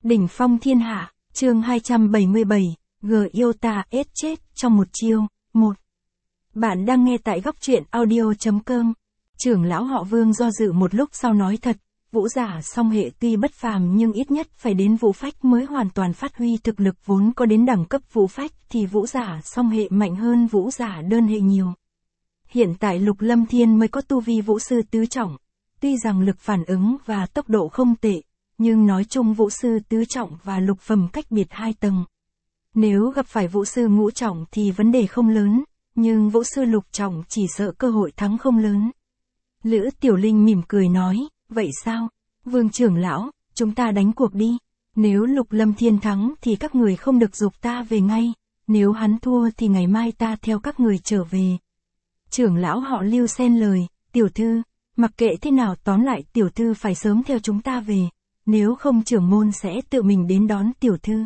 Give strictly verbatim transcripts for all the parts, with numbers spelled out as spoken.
Đỉnh phong thiên hạ, chương hai trăm bảy mươi bảy, G yêu ta ết chết trong một chiêu, một. Bạn đang nghe tại góc truyện audio.com. Trưởng lão họ Vương do dự một lúc sau nói thật, vũ giả song hệ tuy bất phàm nhưng ít nhất phải đến vũ phách mới hoàn toàn phát huy thực lực vốn có đến đẳng cấp vũ phách thì vũ giả song hệ mạnh hơn vũ giả đơn hệ nhiều. Hiện tại Lục Lâm Thiên mới có tu vi vũ sư tứ trọng, tuy rằng lực phản ứng và tốc độ không tệ, nhưng nói chung vũ sư tứ trọng và lục phẩm cách biệt hai tầng. Nếu gặp phải vũ sư ngũ trọng thì vấn đề không lớn, nhưng vũ sư lục trọng chỉ sợ cơ hội thắng không lớn. Lữ Tiểu Linh mỉm cười nói, vậy sao? Vương trưởng lão, chúng ta đánh cuộc đi. Nếu Lục Lâm Thiên thắng thì các người không được giục ta về ngay, nếu hắn thua thì ngày mai ta theo các người trở về. Trưởng lão họ Lưu xen lời, tiểu thư, mặc kệ thế nào tóm lại tiểu thư phải sớm theo chúng ta về, nếu không trưởng môn sẽ tự mình đến đón tiểu thư.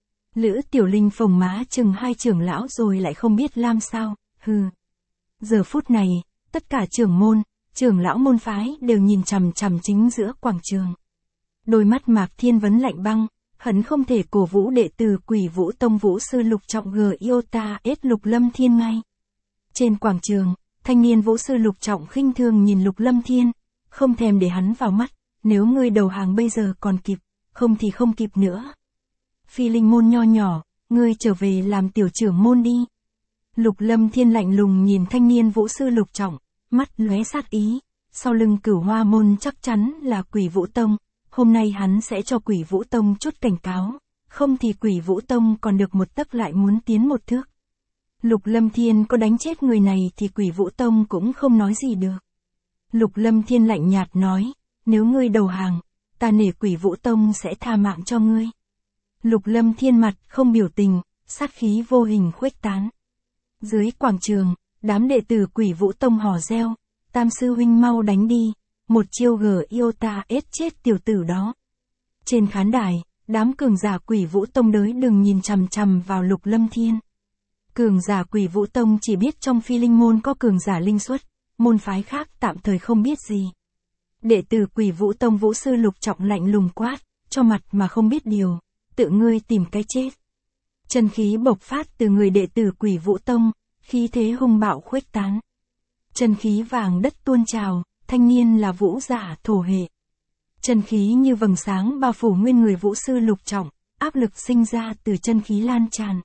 Lữ Tiểu Linh phồng má chừng hai trưởng lão rồi lại không biết làm sao, hừ. Giờ phút này, tất cả trưởng môn, trưởng lão môn phái đều nhìn chằm chằm chính giữa quảng trường. Đôi mắt Mạc Thiên Vấn lạnh băng, hắn không thể cổ vũ đệ tử Quỷ Vũ Tông vũ sư lục trọng G yêu ta ết Lục Lâm Thiên ngay. Trên quảng trường, thanh niên vũ sư lục trọng khinh thường nhìn Lục Lâm Thiên, không thèm để hắn vào mắt, nếu ngươi đầu hàng bây giờ còn kịp, không thì không kịp nữa. Phi Linh môn nho nhỏ, ngươi trở về làm tiểu trưởng môn đi. Lục Lâm Thiên lạnh lùng nhìn thanh niên vũ sư lục trọng, mắt lóe sát ý, sau lưng Cửu Hoa môn chắc chắn là Quỷ Vũ Tông, hôm nay hắn sẽ cho Quỷ Vũ Tông chút cảnh cáo, không thì Quỷ Vũ Tông còn được một tấc lại muốn tiến một thước. Lục Lâm Thiên có đánh chết người này thì Quỷ Vũ Tông cũng không nói gì được. Lục Lâm Thiên lạnh nhạt nói, nếu ngươi đầu hàng, ta nể Quỷ Vũ Tông sẽ tha mạng cho ngươi. Lục Lâm Thiên mặt không biểu tình, sát khí vô hình khuếch tán. Dưới quảng trường, đám đệ tử Quỷ Vũ Tông hò reo, Tam sư huynh mau đánh đi, một chiêu G yêu ta ết chết tiểu tử đó. Trên khán đài, đám cường giả Quỷ Vũ Tông đới đừng nhìn chằm chằm vào Lục Lâm Thiên. Cường giả Quỷ Vũ Tông chỉ biết trong Phi Linh môn có cường giả linh xuất, môn phái khác tạm thời không biết gì. Đệ tử Quỷ Vũ Tông vũ sư lục trọng lạnh lùng quát, cho mặt mà không biết điều, tự ngươi tìm cái chết. Chân khí bộc phát từ người đệ tử Quỷ Vũ Tông, khí thế hung bạo khuếch tán. Chân khí vàng đất tuôn trào, thanh niên là vũ giả thổ hệ. Chân khí như vầng sáng bao phủ nguyên người vũ sư lục trọng, áp lực sinh ra từ chân khí lan tràn.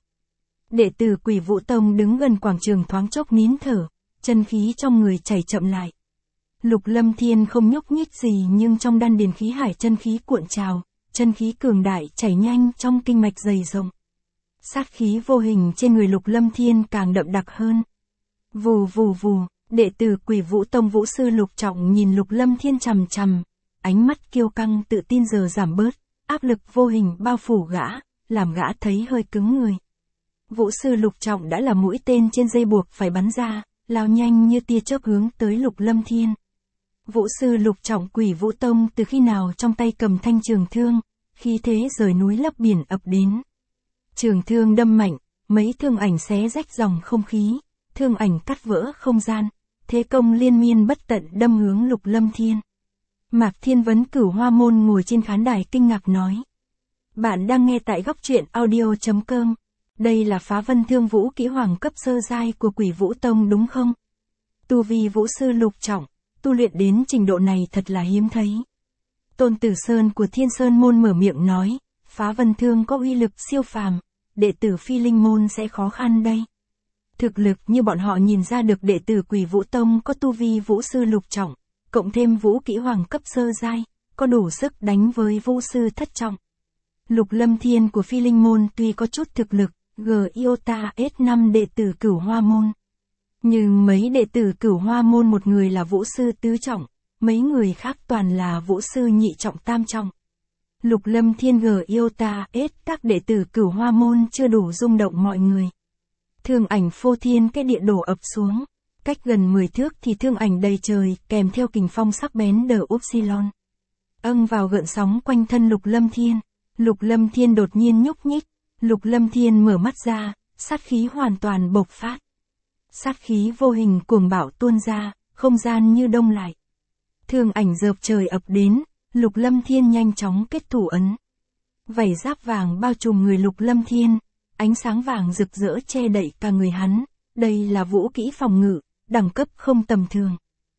Đệ tử Quỷ Vũ Tông đứng gần quảng trường thoáng chốc nín thở, chân khí trong người chảy chậm lại. Lục Lâm Thiên không nhúc nhích gì nhưng trong đan điền khí hải chân khí cuộn trào, chân khí cường đại chảy nhanh trong kinh mạch dày rộng. Sát khí vô hình trên người Lục Lâm Thiên càng đậm đặc hơn. Vù vù vù, đệ tử Quỷ Vũ Tông vũ sư lục trọng nhìn Lục Lâm Thiên chằm chằm, ánh mắt kiêu căng tự tin giờ giảm bớt, áp lực vô hình bao phủ gã, làm gã thấy hơi cứng người. Vũ sư lục trọng đã là mũi tên trên dây buộc phải bắn ra, lao nhanh như tia chớp hướng tới Lục Lâm Thiên. Vũ sư lục trọng Quỷ Vũ Tông từ khi nào trong tay cầm thanh trường thương, khí thế rời núi lấp biển ập đến. Trường thương đâm mạnh, mấy thương ảnh xé rách dòng không khí, thương ảnh cắt vỡ không gian, thế công liên miên bất tận đâm hướng Lục Lâm Thiên. Mạc Thiên Vấn Cửu Hoa môn ngồi trên khán đài kinh ngạc nói. Bạn đang nghe tại góc truyện audio.com. Đây là phá vân thương vũ kỹ hoàng cấp sơ giai của Quỷ Vũ Tông đúng không? Tu vi vũ sư lục trọng, tu luyện đến trình độ này thật là hiếm thấy. Tôn Tử Sơn của Thiên Sơn môn mở miệng nói, phá vân thương có uy lực siêu phàm, đệ tử Phi Linh môn sẽ khó khăn đây. Thực lực như bọn họ nhìn ra được đệ tử Quỷ Vũ Tông có tu vi vũ sư lục trọng, cộng thêm vũ kỹ hoàng cấp sơ giai, có đủ sức đánh với vũ sư thất trọng. Lục Lâm Thiên của Phi Linh môn tuy có chút thực lực, G yêu ta ết năm đệ tử Cửu Hoa môn. Nhưng mấy đệ tử Cửu Hoa môn một người là vũ sư tứ trọng, mấy người khác toàn là vũ sư nhị trọng tam trọng. Lục Lâm Thiên G yêu ta ết các đệ tử Cửu Hoa môn chưa đủ rung động mọi người. Thương ảnh phô thiên cái địa đổ ập xuống, cách gần mười thước thì thương ảnh đầy trời kèm theo kình phong sắc bén đờ upsilon. Âng vào gợn sóng quanh thân Lục Lâm Thiên, Lục Lâm Thiên đột nhiên nhúc nhích, Lục Lâm Thiên mở mắt ra, sát khí hoàn toàn bộc phát. Sát khí vô hình cuồng bạo tuôn ra, không gian như đông lại. Thương ảnh dợp trời ập đến, Lục Lâm Thiên nhanh chóng kết thủ ấn. Vảy giáp vàng bao trùm người Lục Lâm Thiên, ánh sáng vàng rực rỡ che đậy cả người hắn, đây là vũ kỹ phòng ngự, đẳng cấp không tầm thường.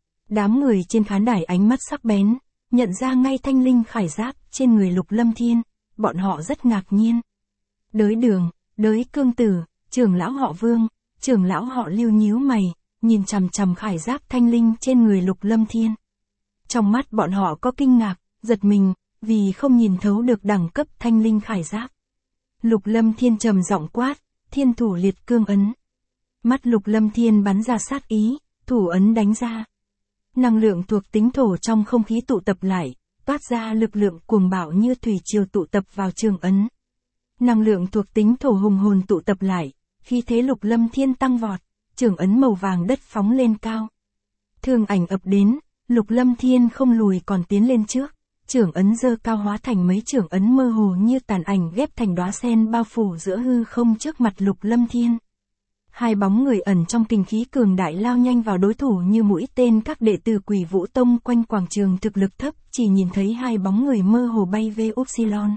Đám người trên khán đài ánh mắt sắc bén, nhận ra ngay thanh linh khải giáp trên người Lục Lâm Thiên, bọn họ rất ngạc nhiên. Đới Đường, Đới Cương Tử, trưởng lão họ Vương, trưởng lão họ Lưu nhíu mày, nhìn chằm chằm khải giáp thanh linh trên người Lục Lâm Thiên. Trong mắt bọn họ có kinh ngạc, giật mình, vì không nhìn thấu được đẳng cấp thanh linh khải giáp. Lục Lâm Thiên trầm giọng quát, Thiên Thủ Liệt Cương Ấn. Mắt Lục Lâm Thiên bắn ra sát ý, thủ ấn đánh ra. Năng lượng thuộc tính thổ trong không khí tụ tập lại, toát ra lực lượng cuồng bạo như thủy triều tụ tập vào trường ấn. Năng lượng thuộc tính thổ hùng hồn tụ tập lại, khi thế Lục Lâm Thiên tăng vọt, trường ấn màu vàng đất phóng lên cao. Thương ảnh ập đến, Lục Lâm Thiên không lùi còn tiến lên trước, trường ấn dơ cao hóa thành mấy trường ấn mơ hồ như tàn ảnh ghép thành đóa sen bao phủ giữa hư không trước mặt Lục Lâm Thiên. Hai bóng người ẩn trong kinh khí cường đại lao nhanh vào đối thủ như mũi tên, các đệ tử Quỷ Vũ Tông quanh quảng trường thực lực thấp chỉ nhìn thấy hai bóng người mơ hồ bay về Upsilon.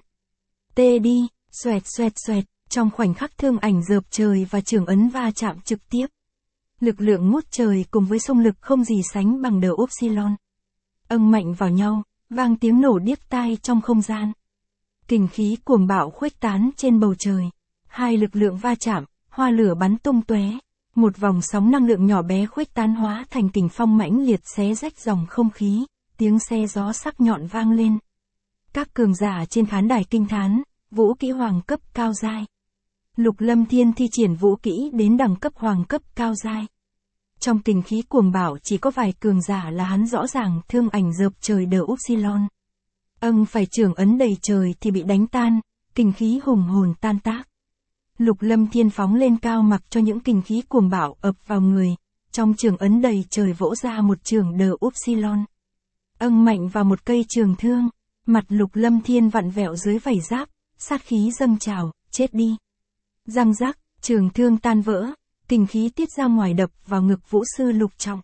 Tê đi, xoẹt xoẹt xoẹt, trong khoảnh khắc thương ảnh dợp trời và trường ấn va chạm trực tiếp. Lực lượng ngút trời cùng với xung lực không gì sánh bằng đờ Upsilon. Âng mạnh vào nhau, vang tiếng nổ điếc tai trong không gian. Kình khí cuồng bạo khuếch tán trên bầu trời. Hai lực lượng va chạm, hoa lửa bắn tung tóe, một vòng sóng năng lượng nhỏ bé khuếch tán hóa thành kình phong mãnh liệt xé rách dòng không khí, tiếng xe gió sắc nhọn vang lên. Các cường giả trên khán đài kinh thán, vũ kỹ hoàng cấp cao giai. Lục Lâm Thiên thi triển vũ kỹ đến đẳng cấp hoàng cấp cao giai. Trong kình khí cuồng bạo chỉ có vài cường giả là hắn rõ ràng, thương ảnh dợp trời đờ Upsilon. Âng phải trường ấn đầy trời thì bị đánh tan, kình khí hùng hồn tan tác. Lục Lâm Thiên phóng lên cao mặc cho những kình khí cuồng bạo ập vào người, trong trường ấn đầy trời vỗ ra một trường đờ Upsilon. Âng mạnh vào một cây trường thương, mặt Lục Lâm Thiên vặn vẹo dưới vảy giáp, sát khí dâng trào, chết đi. Răng rắc, trường thương tan vỡ, kình khí tiết ra ngoài đập vào ngực vũ sư Lục Trọng.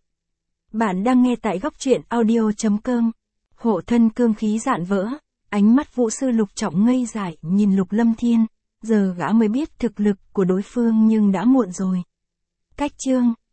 Bạn đang nghe tại góc truyện audio chấm com. Hộ thân cương khí dạn vỡ, ánh mắt vũ sư Lục Trọng ngây dại nhìn Lục Lâm Thiên, giờ gã mới biết thực lực của đối phương nhưng đã muộn rồi. Cách chương